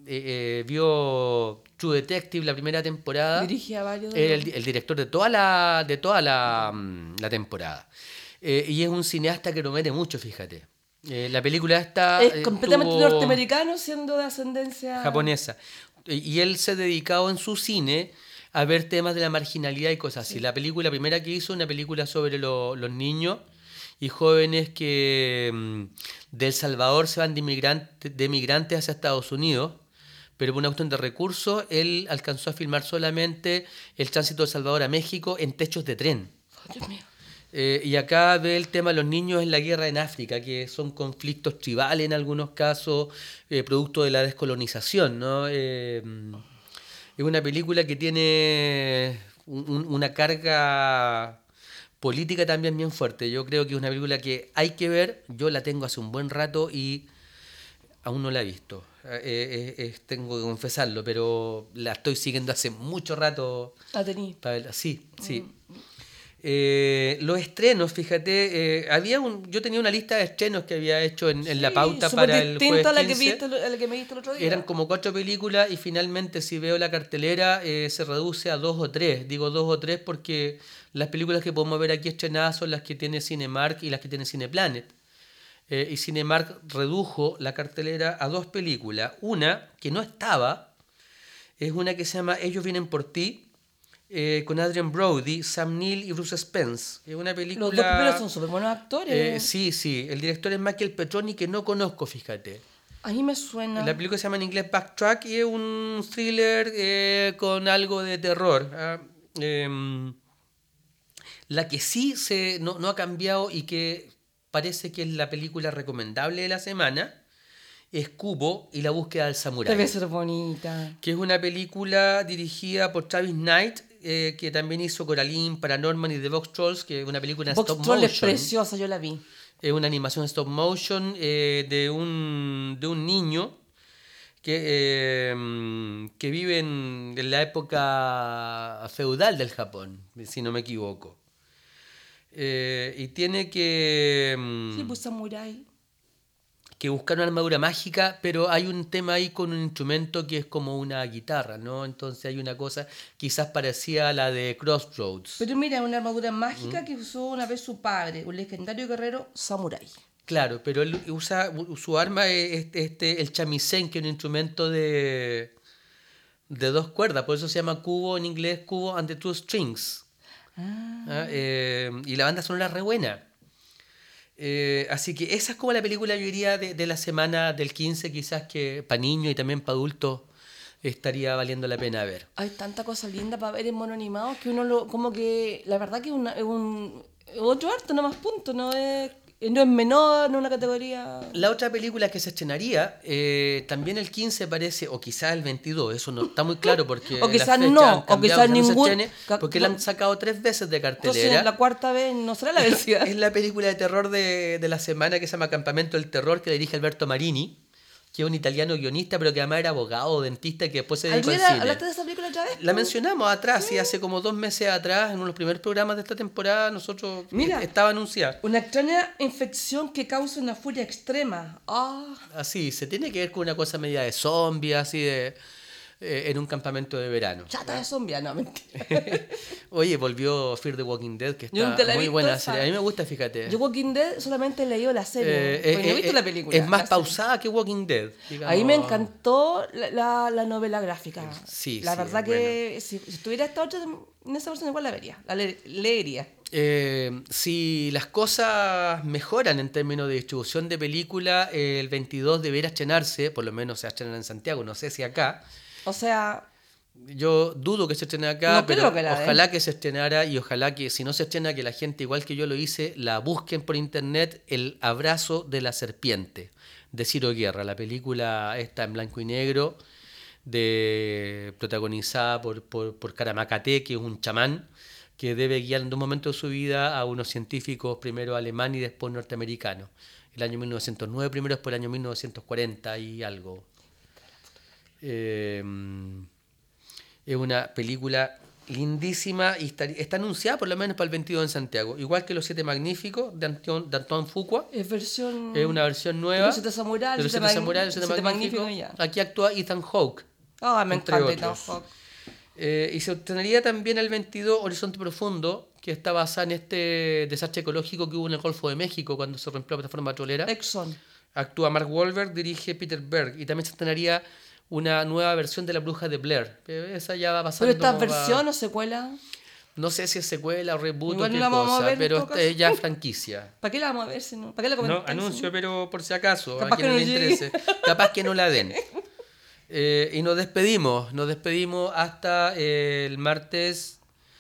vio True Detective la primera temporada, Dirige a varios. era el director de toda la temporada. Y es un cineasta que promete mucho, fíjate. La película está Es completamente tuvo- norteamericano, siendo de ascendencia japonesa. Y él se ha dedicado en su cine a ver temas de la marginalidad y cosas así. La película primera que hizo, una película sobre los niños y jóvenes que de El Salvador se van de migrantes hacia Estados Unidos, pero por una cuestión de recursos, él alcanzó a filmar solamente el tránsito de El Salvador a México en techos de tren. Oh, Dios mío. Y acá ve el tema de los niños en la guerra en África, que son conflictos tribales en algunos casos, producto de la descolonización, ¿no? Es una película que tiene una carga política también bien fuerte. Yo creo que es una película que hay que ver. Yo la tengo hace un buen rato y aún no la he visto. Tengo que confesarlo, pero la estoy siguiendo hace mucho rato. La tení. Para verla. Sí, sí. Los estrenos, fíjate, yo tenía una lista de estrenos que había hecho en la pauta súper para el distinto jueves a la que 15. a la que me diste el otro día. Eran como 4 películas y finalmente si veo la cartelera se reduce a 2 o 3. Digo 2 o 3 porque las películas que podemos ver aquí estrenadas son las que tiene Cinemark y las que tiene Cineplanet. Y Cinemark redujo la cartelera a 2 películas. Una que no estaba, es una que se llama Ellos vienen por ti, con Adrien Brody, Sam Neill y Bruce Spence. Es una película... Los dos primeros son súper buenos actores. Sí. El director es Michael Petroni, que no conozco, fíjate. A mí me suena. La película se llama en inglés Backtrack y es un thriller con algo de terror. La que sí no ha cambiado y que parece que es la película recomendable de la semana es Kubo y la búsqueda del samurái. Debe ser bonita. Que es una película dirigida por Travis Knight, que también hizo Coraline, Paranorman y The Box Trolls, que es una película en Box stop Troll motion. es preciosa, yo la vi. Es una animación stop motion de un niño que vive en la época feudal del Japón, si no me equivoco. Y tiene Sí, pues Samurai. que buscar una armadura mágica, pero hay un tema ahí con un instrumento que es como una guitarra, ¿no? Entonces hay una cosa quizás parecida a la de Crossroads. Pero mira, una armadura mágica que usó una vez su padre, un legendario guerrero samurái. Claro, pero él usa su arma es el shamisen, que es un instrumento de 2 cuerdas, por eso se llama cubo en inglés, cubo and the 2 strings. Y la banda sonora es re buena. Así que esa es como la película, yo diría, de la semana del 15, quizás que para niños y también para adultos estaría valiendo la pena ver. Hay tanta cosa linda para ver en mono animado que uno como que, la verdad que es otro arte, no más punto, no es menor, no es una categoría. La otra película que se estrenaría, también el 15 parece, o quizás el 22, eso no está muy claro porque O quizás las fechas no, han o cambiado, quizás no se ningún- estrene, porque la han sacado 3 veces de cartelera. Entonces la cuarta vez no será la vencida. Es la película de terror de la semana que se llama Campamento del Terror, que dirige Alberto Marini, que es un italiano guionista, pero que además era abogado o dentista y que después se dedicó al ¿Alvira, cine. hablaste de esa película otra vez? La mencionamos atrás, sí, hace como 2 meses atrás, en uno de los primeros programas de esta temporada, nosotros Mira. estaba anunciada. Una extraña infección que causa una furia extrema. Así, se tiene que ver con una cosa media de zombie, así de en un campamento de verano. Chata de zombie, no, mentira. Oye, volvió Fear the Walking Dead, que Yo está nunca la he muy visto buena esa. serie. A mí me gusta, fíjate. Yo Walking Dead solamente he leído la serie, porque no he visto la película. Es más la serie. pausada que Walking Dead. Digamos. Ahí me encantó la novela gráfica. Sí, la sí, verdad es que si estuviera esta otra, en esa versión igual la vería, leería. Si las cosas mejoran en términos de distribución de película, el 22 deberá estrenarse, por lo menos se va a estrenar en Santiago, no sé si acá. O sea, Yo dudo que se estrene acá, No pero creo que la den. ojalá que se estrenara y ojalá que si no se estrena, que la gente, igual que yo lo hice, la busquen por internet, El abrazo de la serpiente, de Ciro Guerra, la película esta en blanco y negro, protagonizada por Caramacate, que es un chamán, que debe guiar en un momento de su vida a unos científicos, primero alemanes y después norteamericanos. El año 1909, primero después el año 1940 y algo. Es una película lindísima y está anunciada por lo menos para el 22 en Santiago. Igual que Los Siete Magníficos de Antoine Fuqua. es versión... Es una versión nueva. Los Siete Samuráis, de Los Siete Samuráis, Los Siete Magníficos. ya. Aquí actúa Ethan Hawke. Me entre encanta Ethan otros. Hawke. Y se estrenaría también el 22 Horizonte Profundo, que está basada en este desastre ecológico que hubo en el Golfo de México cuando se rompió la plataforma petrolera. Exxon. Actúa Mark Wahlberg, dirige Peter Berg. Y también se estrenaría una nueva versión de La Bruja de Blair. Pero esa ya va pasando. ¿Pero esta como versión o secuela? No sé si es secuela o reboot Igual o no qué la vamos a cosa, ver en pero todo esta es caso. ya franquicia. ¿Para qué la vamos a ver si no? ¿Para qué la No, comentáis? anuncio, pero por si acaso, Capaz a quien que no no le llegue. interese. Capaz que no la den. Y nos despedimos hasta el martes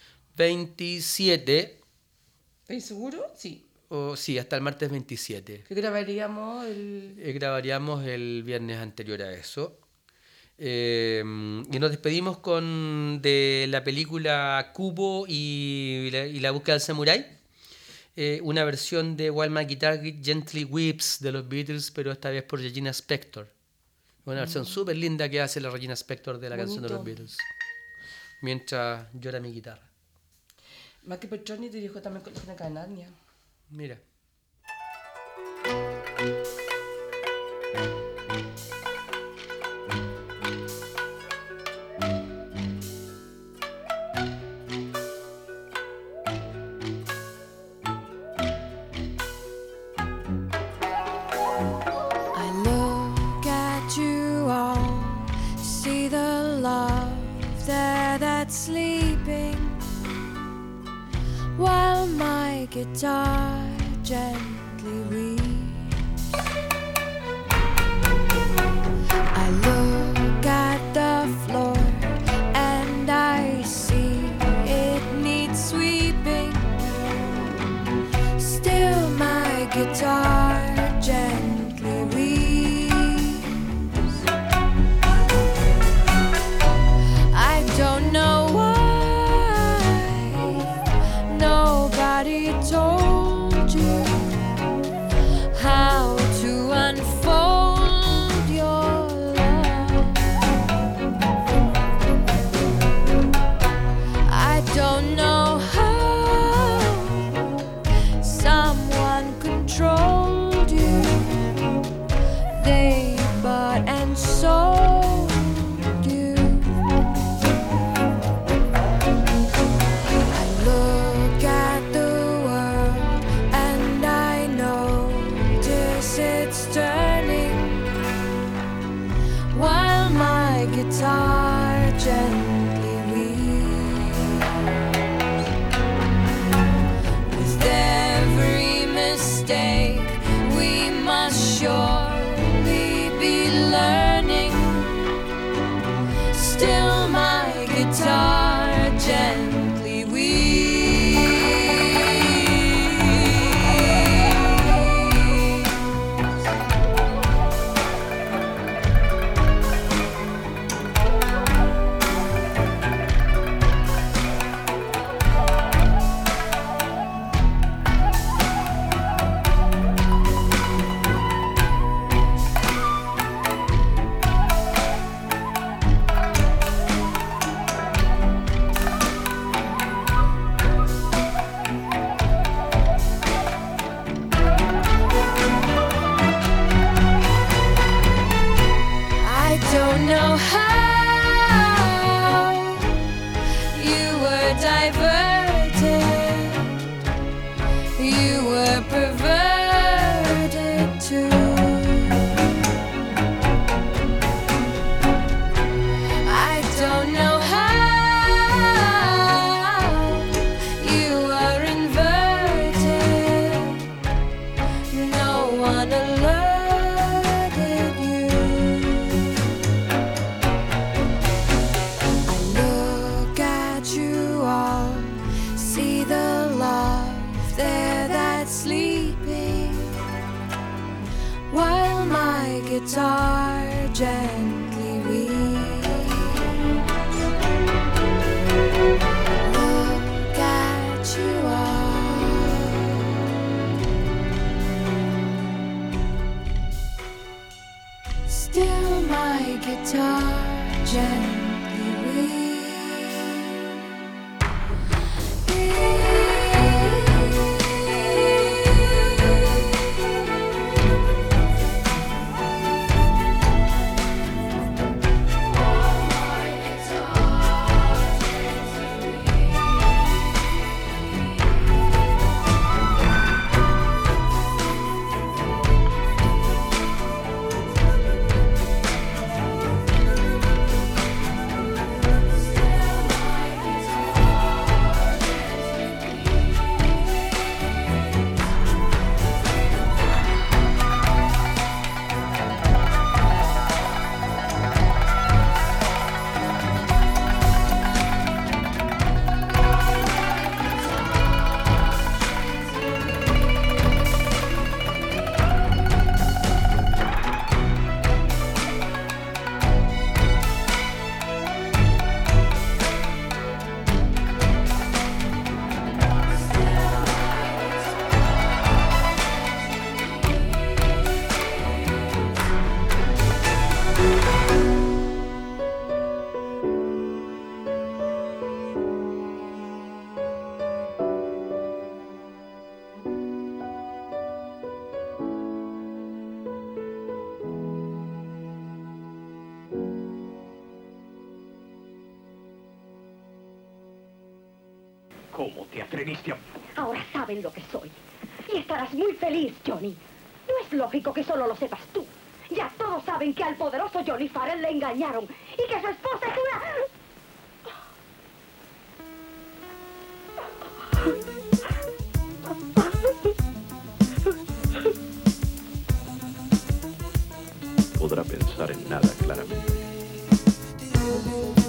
27. ¿Estás seguro? Sí. Sí, hasta el martes 27. Que grabaríamos el... Grabaríamos el viernes anterior a eso. Y nos despedimos de la película Kubo y la búsqueda del samurái. Una versión de While My Guitar Gently Weeps de los Beatles, pero esta vez por Regina Spektor. Una versión súper linda que hace la Regina Spektor de la canción de los Bonito. Beatles. Mientras llora mi guitarra. Maki Petroni dirigió también con la Crónica de Narnia. Mira. I look at you all, see the love there that's sleeping, while my guitar gently weeps. I look at the floor and I see it needs sweeping. Still my guitar gently weeps. I don't know why nobody told you how to unfold your love. I don't know how someone controlled you. They bought and sold you. I look at the world and I notice it's turning, while my guitar gently weeps. With every mistake we must surely be learning. Still my guitar gently weeps. I don't know how you were diverted, you were perverted too. I don't know how you were inverted, no one alerted you. I look at you all, see the love there that's sleeping, while my guitar gently weeps. Look at you all. Still my guitar gently weeps. ¿Cómo te atreviste a...? Ahora saben lo que soy. Y estarás muy feliz, Johnny. No es lógico que solo lo sepas tú. Ya todos saben que al poderoso Johnny Farrell le engañaron y que su esposa es una... Podrá pensar en nada claramente.